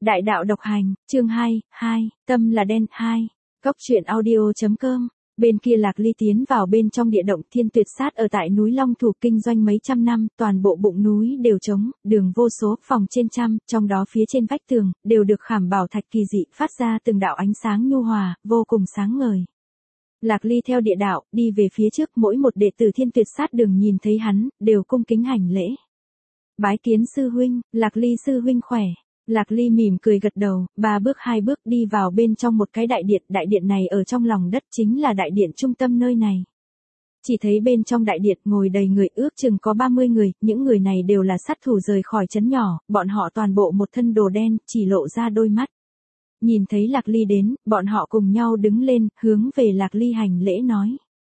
Đại đạo độc hành, chương 2, tâm là đen 2. Góc truyện audio.com. Bên kia Lạc Ly tiến vào bên trong địa động Thiên Tuyệt Sát ở tại núi Long Thủ kinh doanh mấy trăm năm, toàn bộ bụng núi đều trống, đường vô số, phòng trên trăm, trong đó phía trên vách tường, đều được khảm bảo thạch kỳ dị, phát ra từng đạo ánh sáng nhu hòa, vô cùng sáng ngời. Lạc Ly theo địa đạo, đi về phía trước, mỗi một đệ tử Thiên Tuyệt Sát đường nhìn thấy hắn, đều cung kính hành lễ. Bái kiến sư huynh, Lạc Ly sư huynh khỏe. Lạc Ly mỉm cười gật đầu, 3 bước 2 bước đi vào bên trong một cái đại điện này ở trong lòng đất chính là đại điện trung tâm nơi này. Chỉ thấy bên trong đại điện ngồi đầy người, ước chừng có 30 người, những người này đều là sát thủ rời khỏi trấn nhỏ, bọn họ toàn bộ một thân đồ đen, chỉ lộ ra đôi mắt. Nhìn thấy Lạc Ly đến, bọn họ cùng nhau đứng lên, hướng về Lạc Ly hành lễ nói.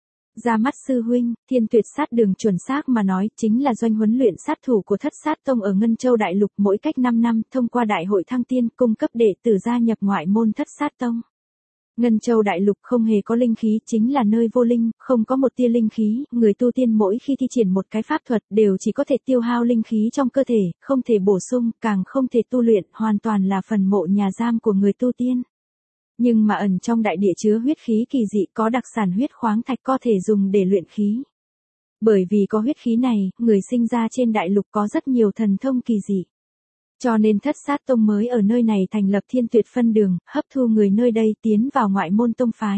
Ra mắt sư huynh, Thiên Tuyệt Sát đường chuẩn xác mà nói chính là doanh huấn luyện sát thủ của Thất Sát Tông ở Ngân Châu Đại Lục, mỗi cách 5 năm thông qua đại hội thăng tiên cung cấp đệ tử gia nhập ngoại môn Thất Sát Tông. Ngân Châu Đại Lục không hề có linh khí, chính là nơi vô linh, không có một tia linh khí, người tu tiên mỗi khi thi triển một cái pháp thuật đều chỉ có thể tiêu hao linh khí trong cơ thể, không thể bổ sung, càng không thể tu luyện, hoàn toàn là phần mộ nhà giam của người tu tiên. Nhưng mà ẩn trong đại địa chứa huyết khí kỳ dị, có đặc sản huyết khoáng thạch có thể dùng để luyện khí. Bởi vì có huyết khí này, người sinh ra trên đại lục có rất nhiều thần thông kỳ dị. Cho nên Thất Sát Tông mới ở nơi này thành lập Thiên Tuyệt phân đường, hấp thu người nơi đây tiến vào ngoại môn tông phái.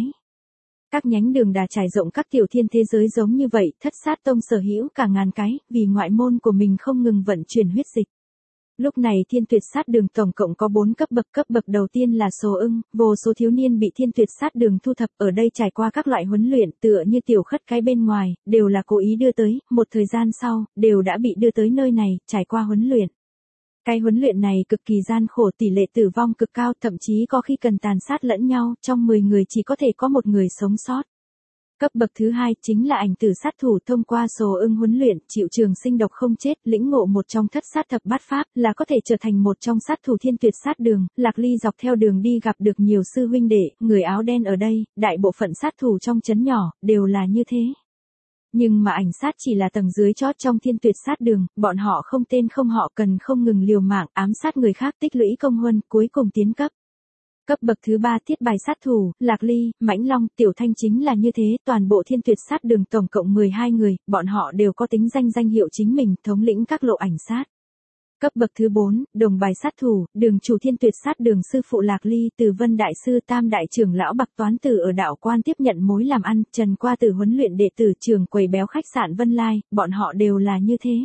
Các nhánh đường đà trải rộng các tiểu thiên thế giới giống như vậy, Thất Sát Tông sở hữu cả ngàn cái, vì ngoại môn của mình không ngừng vận chuyển huyết dịch. Lúc này Thiên Tuyệt Sát đường tổng cộng có 4 cấp bậc đầu tiên là Sồ Ưng, vô số thiếu niên bị Thiên Tuyệt Sát đường thu thập ở đây trải qua các loại huấn luyện tựa như tiểu khất cái bên ngoài, đều là cố ý đưa tới, một thời gian sau, đều đã bị đưa tới nơi này, trải qua huấn luyện. Cái huấn luyện này cực kỳ gian khổ, tỷ lệ tử vong cực cao, thậm chí có khi cần tàn sát lẫn nhau, trong 10 người chỉ có thể có một người sống sót. Cấp bậc thứ 2 chính là ảnh tử sát thủ, thông qua Sồ Ưng huấn luyện, chịu trường sinh độc không chết, lĩnh ngộ một trong thất sát thập bát pháp, là có thể trở thành một trong sát thủ Thiên Tuyệt Sát đường. Lạc Ly dọc theo đường đi gặp được nhiều sư huynh đệ, người áo đen ở đây, đại bộ phận sát thủ trong trấn nhỏ, đều là như thế. Nhưng mà ảnh sát chỉ là tầng dưới chót trong Thiên Tuyệt Sát đường, bọn họ không tên không họ, cần không ngừng liều mạng, ám sát người khác, tích lũy công huân, cuối cùng tiến cấp. Cấp bậc thứ 3 thiết bài sát thủ, Lạc Ly, Mãnh Long, Tiểu Thanh chính là như thế, toàn bộ Thiên Tuyệt Sát đường tổng cộng 12 người, bọn họ đều có tính danh hiệu chính mình, thống lĩnh các lộ ảnh sát. Cấp bậc thứ 4, đồng bài sát thủ, đường chủ Thiên Tuyệt Sát đường sư phụ Lạc Ly, Từ Vân đại sư, Tam đại trưởng lão Bạc Toán Tử ở đạo quan tiếp nhận mối làm ăn, Trần Qua Tử huấn luyện đệ tử, trưởng quầy béo khách sạn Vân Lai, bọn họ đều là như thế.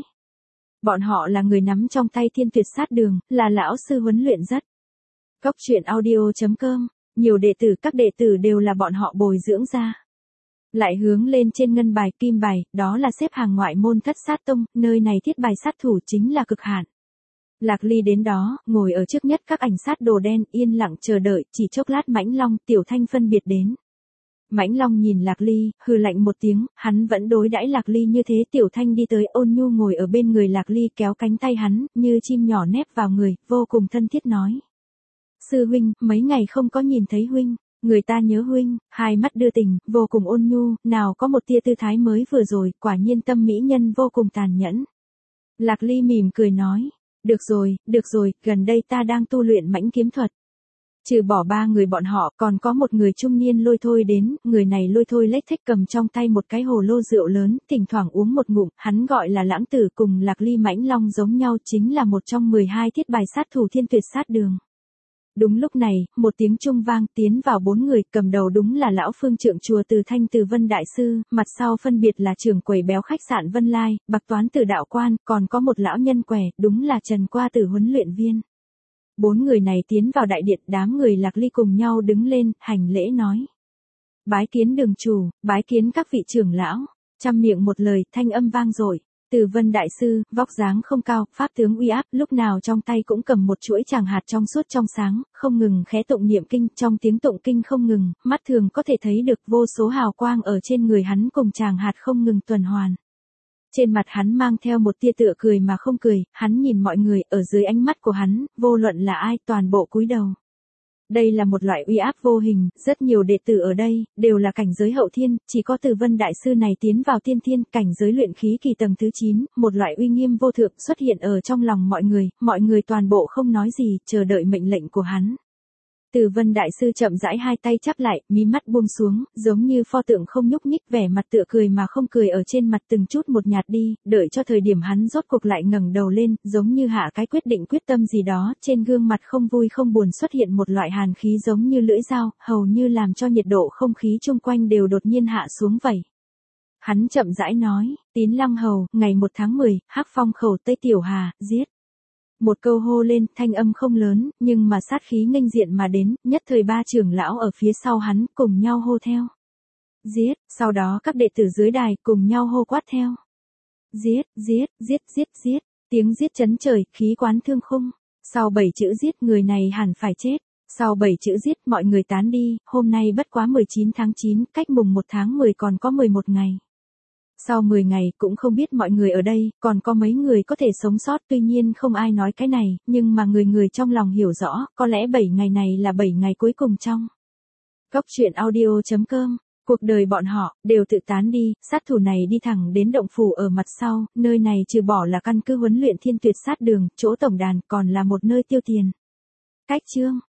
Bọn họ là người nắm trong tay Thiên Tuyệt Sát đường, là lão sư huấn luyện rất. Góc truyện audio.com, nhiều đệ tử, các đệ tử đều là bọn họ bồi dưỡng ra. Lại hướng lên trên ngân bài, kim bài, đó là xếp hàng ngoại môn Thất Sát Tông, nơi này thiết bài sát thủ chính là cực hạn. Lạc Ly đến đó, ngồi ở trước nhất các ảnh sát đồ đen, yên lặng chờ đợi, chỉ chốc lát Mãnh Long, Tiểu Thanh phân biệt đến. Mãnh Long nhìn Lạc Ly, hừ lạnh một tiếng, hắn vẫn đối đãi Lạc Ly như thế, Tiểu Thanh đi tới, ôn nhu ngồi ở bên người Lạc Ly, kéo cánh tay hắn, như chim nhỏ nép vào người, vô cùng thân thiết nói. Sư huynh, mấy ngày không có nhìn thấy huynh, người ta nhớ huynh, hai mắt đưa tình, vô cùng ôn nhu, nào có một tia tư thái mới vừa rồi, quả nhiên tâm mỹ nhân vô cùng tàn nhẫn. Lạc Ly mỉm cười nói, được rồi, gần đây ta đang tu luyện mãnh kiếm thuật. Trừ bỏ 3 người bọn họ, còn có một người trung niên Lôi Thôi đến, người này Lôi Thôi lếch thếch cầm trong tay một cái hồ lô rượu lớn, thỉnh thoảng uống một ngụm, hắn gọi là Lãng Tử, cùng Lạc Ly Mãnh Long giống nhau, chính là một trong 12 thiết bài sát thủ Thiên Tuyệt Sát đường. Đúng lúc này, một tiếng chuông vang, tiến vào 4 người, cầm đầu đúng là lão phương trượng chùa Từ Thanh Từ Vân đại sư, mặt sau phân biệt là trưởng quầy béo khách sạn Vân Lai, Bạc Toán Tử đạo quan, còn có một lão nhân quẻ, đúng là Trần Qua Tử huấn luyện viên. 4 người này tiến vào đại điện, đám người Lạc Ly cùng nhau đứng lên, hành lễ nói. Bái kiến đường chủ, bái kiến các vị trưởng lão, trăm miệng một lời, thanh âm vang dội. Từ Vân đại sư, vóc dáng không cao, pháp tướng uy áp, lúc nào trong tay cũng cầm một chuỗi tràng hạt trong suốt trong sáng, không ngừng khẽ tụng niệm kinh, trong tiếng tụng kinh không ngừng, mắt thường có thể thấy được vô số hào quang ở trên người hắn cùng tràng hạt không ngừng tuần hoàn. Trên mặt hắn mang theo một tia tựa cười mà không cười, hắn nhìn mọi người, ở dưới ánh mắt của hắn, vô luận là ai, toàn bộ cúi đầu. Đây là một loại uy áp vô hình, rất nhiều đệ tử ở đây, đều là cảnh giới hậu thiên, chỉ có Từ Vân Đại Sư này tiến vào tiên thiên, cảnh giới luyện khí kỳ tầng thứ 9, một loại uy nghiêm vô thượng xuất hiện ở trong lòng mọi người toàn bộ không nói gì, chờ đợi mệnh lệnh của hắn. Từ Vân Đại Sư chậm rãi hai tay chắp lại, mí mắt buông xuống, giống như pho tượng không nhúc nhích, vẻ mặt tựa cười mà không cười ở trên mặt từng chút một nhạt đi, đợi cho thời điểm hắn rốt cuộc lại ngẩng đầu lên, giống như hạ cái quyết định quyết tâm gì đó, trên gương mặt không vui không buồn xuất hiện một loại hàn khí giống như lưỡi dao, hầu như làm cho nhiệt độ không khí chung quanh đều đột nhiên hạ xuống vậy. Hắn chậm rãi nói, Tín Lăng Hầu, ngày 1 tháng 10, Hắc Phong khẩu Tây Tiểu Hà, giết. Một câu hô lên, thanh âm không lớn, nhưng mà sát khí nghênh diện mà đến, nhất thời ba trưởng lão ở phía sau hắn, cùng nhau hô theo. Giết, sau đó các đệ tử dưới đài, cùng nhau hô quát theo. Giết, giết, giết, giết, giết, tiếng giết chấn trời, khí quán thương khung. Sau 7 chữ giết, người này hẳn phải chết. Sau 7 chữ giết, mọi người tán đi, hôm nay bất quá 19 tháng 9, cách mùng 1 tháng 10 còn có 11 ngày. Sau 10 ngày cũng không biết mọi người ở đây, còn có mấy người có thể sống sót, tuy nhiên không ai nói cái này, nhưng mà người trong lòng hiểu rõ, có lẽ 7 ngày này là 7 ngày cuối cùng trong. Góc truyện audio.com, cuộc đời bọn họ, đều tự tán đi, sát thủ này đi thẳng đến động phủ ở mặt sau, nơi này trừ bỏ là căn cứ huấn luyện thiên tuyệt sát đường, chỗ tổng đàn, còn là một nơi tiêu tiền. Cách chương.